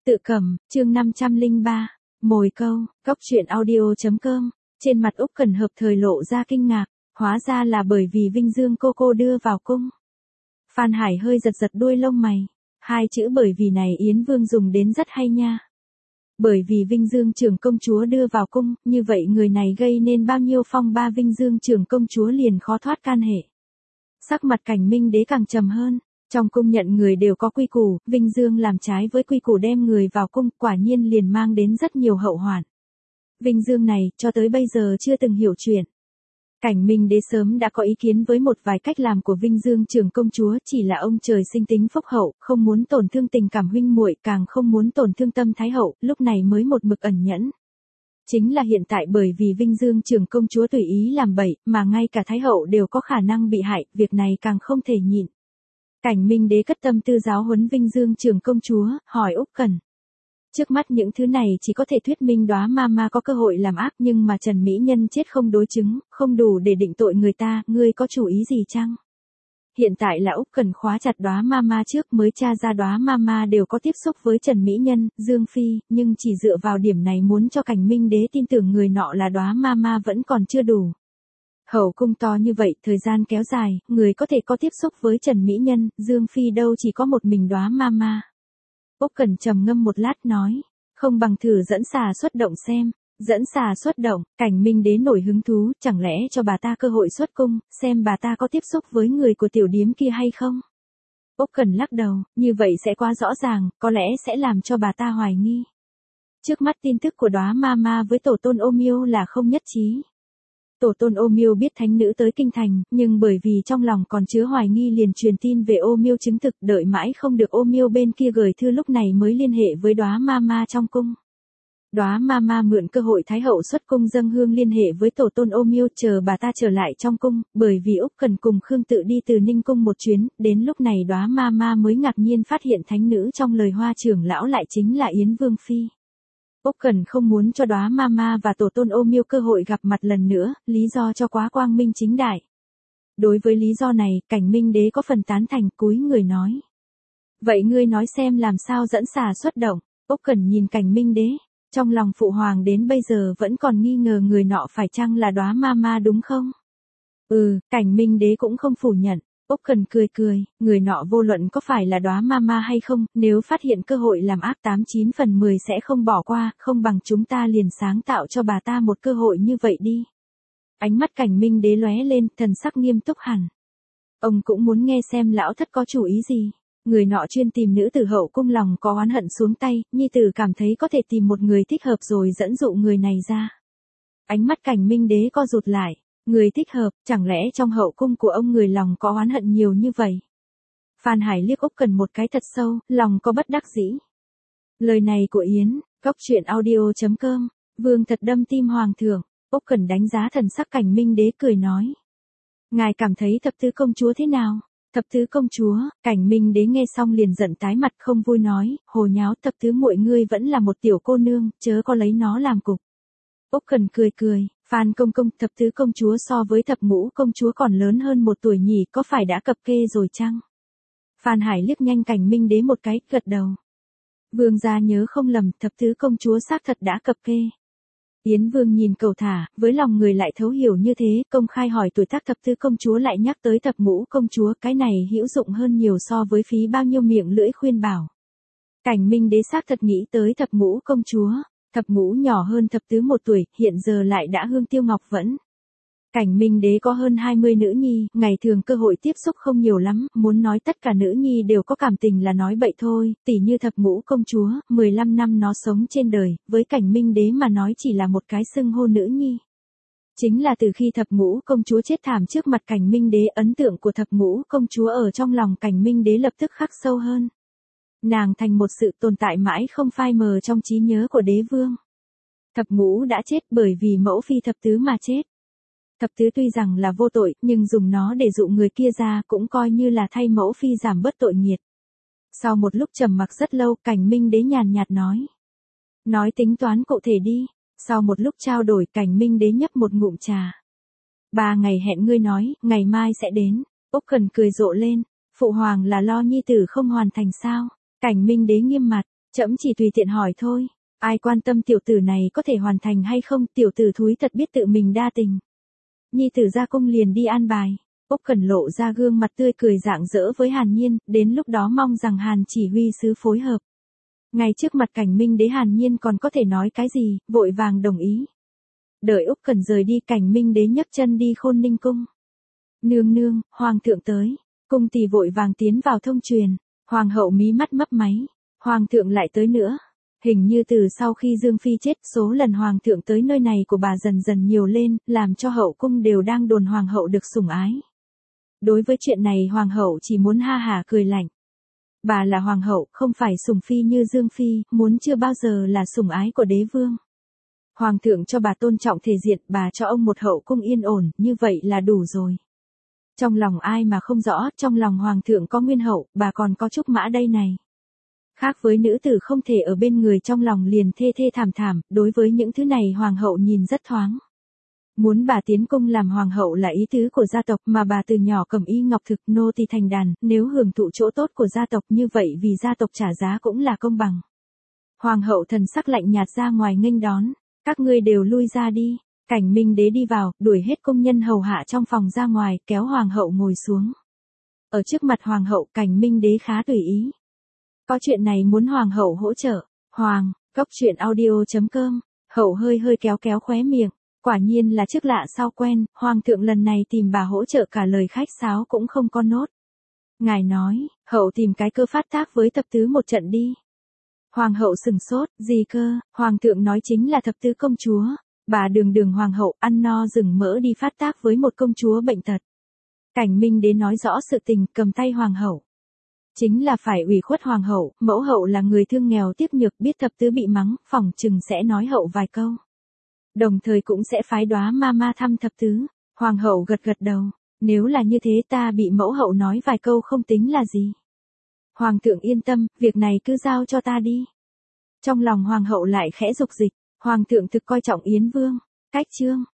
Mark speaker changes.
Speaker 1: Tự cầm, chương 503, mồi câu, góc truyện audio.com, trên mặt Úc Cẩn hợp thời lộ ra kinh ngạc, hóa ra là bởi vì Vinh Dương cô đưa vào cung. Phan Hải hơi giật giật đuôi lông mày, hai chữ bởi vì này Yến Vương dùng đến rất hay nha. Bởi vì Vinh Dương trưởng công chúa đưa vào cung, như vậy người này gây nên bao nhiêu phong ba Vinh Dương trưởng công chúa liền khó thoát can hệ. Sắc mặt Cảnh Minh Đế càng trầm hơn. Trong cung nhận người đều có quy củ, Vinh Dương làm trái với quy củ đem người vào cung, quả nhiên liền mang đến rất nhiều hậu hoạn. Vinh Dương này, cho tới bây giờ chưa từng hiểu chuyện. Cảnh Minh Đế sớm đã có ý kiến với một vài cách làm của Vinh Dương trưởng công chúa, chỉ là ông trời sinh tính phúc hậu, không muốn tổn thương tình cảm huynh muội, càng không muốn tổn thương tâm thái hậu, lúc này mới một mực ẩn nhẫn. Chính là hiện tại bởi vì Vinh Dương trưởng công chúa tùy ý làm bậy, mà ngay cả thái hậu đều có khả năng bị hại, việc này càng không thể nhịn. Cảnh Minh Đế cất tâm tư giáo huấn Vinh Dương trưởng công chúa, hỏi Úc Cẩn. Trước mắt những thứ này chỉ có thể thuyết minh Đóa Mama có cơ hội làm ác, nhưng mà Trần Mỹ Nhân chết không đối chứng, không đủ để định tội người ta, ngươi có chủ ý gì chăng? Hiện tại là Úc Cẩn khóa chặt Đóa Mama trước mới tra ra Đóa Mama đều có tiếp xúc với Trần Mỹ Nhân, Dương Phi, nhưng chỉ dựa vào điểm này muốn cho Cảnh Minh Đế tin tưởng người nọ là Đóa Mama vẫn còn chưa đủ. Hậu cung to như vậy, thời gian kéo dài, người có thể có tiếp xúc với Trần Mỹ Nhân, Dương Phi đâu chỉ có một mình Đóa Mama. Úc Cẩn trầm ngâm một lát nói, không bằng thử dẫn xà xuất động xem. Dẫn xà xuất động, Cảnh Minh Đế nổi hứng thú, chẳng lẽ cho bà ta cơ hội xuất cung, xem bà ta có tiếp xúc với người của tiểu điếm kia hay không? Úc Cẩn lắc đầu, như vậy sẽ quá rõ ràng, có lẽ sẽ làm cho bà ta hoài nghi. Trước mắt tin tức của Đóa Mama với tổ tôn Ô Miêu là không nhất trí. Tổ tôn Ô Miêu biết thánh nữ tới kinh thành, nhưng bởi vì trong lòng còn chứa hoài nghi liền truyền tin về Ô Miêu chứng thực, đợi mãi không được Ô Miêu bên kia gửi thư lúc này mới liên hệ với Đóa Mama trong cung. Đóa Mama mượn cơ hội thái hậu xuất cung dâng hương liên hệ với tổ tôn Ô Miêu chờ bà ta trở lại trong cung, bởi vì Úc Cẩn cùng Khương Tự đi từ Ninh cung một chuyến, đến lúc này Đóa Mama mới ngạc nhiên phát hiện thánh nữ trong lời Hoa trưởng lão lại chính là Yến Vương phi. Úc Cẩn không muốn cho Đóa Mama và tổ tôn Ô Miêu cơ hội gặp mặt lần nữa, lý do cho quá quang minh chính đại. Đối với lý do này, Cảnh Minh Đế có phần tán thành, cúi người nói: "Vậy ngươi nói xem làm sao dẫn xà xuất động?" Úc Cẩn nhìn Cảnh Minh Đế, trong lòng phụ hoàng đến bây giờ vẫn còn nghi ngờ người nọ phải chăng là Đóa Mama đúng không? Cảnh Minh Đế cũng không phủ nhận. Úc Cẩn cười, người nọ vô luận có phải là Đóa Mama hay không, nếu phát hiện cơ hội làm ác 89 phần 10 sẽ không bỏ qua, không bằng chúng ta liền sáng tạo cho bà ta một cơ hội như vậy đi. Ánh mắt Cảnh Minh Đế lóe lên, thần sắc nghiêm túc hẳn. Ông cũng muốn nghe xem lão thất có chủ ý gì. Người nọ chuyên tìm nữ tử hậu cung lòng có oán hận xuống tay, nhi tử cảm thấy có thể tìm một người thích hợp rồi dẫn dụ người này ra. Ánh mắt Cảnh Minh Đế co rụt lại. Người thích hợp, chẳng lẽ trong hậu cung của ông người lòng có oán hận nhiều như vậy? Phan Hải liếc Úc Cẩn một cái thật sâu, lòng có bất đắc dĩ. Lời này của Yến, góc truyện audio.com, vương thật đâm tim hoàng thượng. Úc Cẩn đánh giá thần sắc Cảnh Minh Đế cười nói: "Ngài cảm thấy thập tứ công chúa thế nào?" Thập tứ công chúa, Cảnh Minh Đế nghe xong liền giận tái mặt không vui nói, hồ nháo, thập tứ muội ngươi vẫn là một tiểu cô nương, chớ có lấy nó làm cục. Úc Cẩn cười, Phan công công, thập tứ công chúa so với thập ngũ công chúa còn lớn hơn một tuổi nhỉ, có phải đã cập kê rồi chăng? Phan Hải liếc nhanh Cảnh Minh Đế một cái, gật đầu. Vương gia nhớ không lầm, thập tứ công chúa xác thật đã cập kê. Yến Vương nhìn cầu thả, với lòng người lại thấu hiểu như thế, công khai hỏi tuổi tác thập tứ công chúa lại nhắc tới thập ngũ công chúa, cái này hữu dụng hơn nhiều so với phí bao nhiêu miệng lưỡi khuyên bảo. Cảnh Minh Đế xác thật nghĩ tới thập ngũ công chúa, thập ngũ nhỏ hơn thập tứ một tuổi, hiện giờ lại đã hương tiêu ngọc vẫn. Cảnh Minh Đế có hơn 20 nữ nhi, ngày thường cơ hội tiếp xúc không nhiều lắm, muốn nói tất cả nữ nhi đều có cảm tình là nói bậy thôi, tỉ như thập ngũ công chúa, 15 năm nó sống trên đời, với Cảnh Minh Đế mà nói chỉ là một cái xưng hô nữ nhi. Chính là từ khi thập ngũ công chúa chết thảm trước mặt Cảnh Minh Đế, ấn tượng của thập ngũ công chúa ở trong lòng Cảnh Minh Đế lập tức khắc sâu hơn. Nàng thành một sự tồn tại mãi không phai mờ trong trí nhớ của đế vương. Thập ngũ đã chết bởi vì mẫu phi thập tứ mà chết. Thập tứ tuy rằng là vô tội, nhưng dùng nó để dụ người kia ra cũng coi như là thay mẫu phi giảm bớt tội nghiệt. Sau một lúc trầm mặc rất lâu, Cảnh Minh Đế nhàn nhạt nói: "Nói tính toán cụ thể đi." Sau một lúc trao đổi, Cảnh Minh Đế nhấp một ngụm trà. 3 ngày hẹn ngươi nói, ngày mai sẽ đến. Úc Cẩn cười rộ lên, phụ hoàng là lo nhi tử không hoàn thành sao? Cảnh Minh Đế nghiêm mặt, Trẫm chỉ tùy tiện hỏi thôi, ai quan tâm tiểu tử này có thể hoàn thành hay không, tiểu tử thúi thật biết tự mình đa tình. Nhi tử ra cung liền đi an bài. Úc Cẩn lộ ra gương mặt tươi cười rạng rỡ với Hàn Nhiên, đến lúc đó mong rằng Hàn chỉ huy sứ phối hợp. Ngay trước mặt Cảnh Minh Đế Hàn Nhiên còn có thể nói cái gì, vội vàng đồng ý. Đợi Úc Cẩn rời đi, Cảnh Minh Đế nhấc chân đi Khôn Ninh cung. Nương nương, hoàng thượng tới. Cung tỳ vội vàng tiến vào thông truyền. Hoàng hậu mí mắt mấp máy. Hoàng thượng lại tới nữa. Hình như từ sau khi Dương Phi chết, số lần hoàng thượng tới nơi này của bà dần dần nhiều lên, làm cho hậu cung đều đang đồn hoàng hậu được sủng ái. Đối với chuyện này hoàng hậu chỉ muốn ha hả cười lạnh. Bà là hoàng hậu, không phải sủng phi như Dương Phi, muốn chưa bao giờ là sủng ái của đế vương. Hoàng thượng cho bà tôn trọng thể diện, bà cho ông một hậu cung yên ổn, như vậy là đủ rồi. Trong lòng ai mà không rõ, trong lòng hoàng thượng có nguyên hậu, bà còn có trúc mã đây này. Khác với nữ tử không thể ở bên người, trong lòng liền thê thê thảm thảm, đối với những thứ này hoàng hậu nhìn rất thoáng. Muốn bà tiến cung làm hoàng hậu là ý tứ của gia tộc, mà bà từ nhỏ cầm y ngọc thực nô tỳ thành đàn, nếu hưởng thụ chỗ tốt của gia tộc như vậy vì gia tộc trả giá cũng là công bằng. Hoàng hậu thần sắc lạnh nhạt ra ngoài nghênh đón, các ngươi đều lui ra đi. Cảnh Minh Đế đi vào, đuổi hết công nhân hầu hạ trong phòng ra ngoài, kéo hoàng hậu ngồi xuống. Ở trước mặt hoàng hậu, Cảnh Minh Đế khá tùy ý. Có chuyện này muốn hoàng hậu hỗ trợ. Hoàng, Cốc Truyện Audio.com. Hậu hơi kéo khóe miệng. Quả nhiên là trước lạ sau quen, hoàng thượng lần này tìm bà hỗ trợ cả lời khách sáo cũng không có nốt. Ngài nói, hậu tìm cái cơ phát tác với thập tứ một trận đi. Hoàng hậu sừng sốt, gì cơ, hoàng thượng nói chính là thập tứ công chúa. Bà đường hoàng hậu ăn no rừng mỡ đi phát tác với một công chúa bệnh tật. Cảnh Minh Đế nói rõ sự tình, cầm tay hoàng hậu. Chính là phải ủy khuất hoàng hậu, mẫu hậu là người thương nghèo tiếc nhược, biết thập tứ bị mắng, phỏng chừng sẽ nói hậu vài câu. Đồng thời cũng sẽ phái Đóa ma thăm thập tứ. Hoàng hậu gật đầu, nếu là như thế ta bị mẫu hậu nói vài câu không tính là gì. Hoàng thượng yên tâm, việc này cứ giao cho ta đi. Trong lòng hoàng hậu lại khẽ dục dịch, hoàng thượng thực coi trọng Yến Vương. Cách chương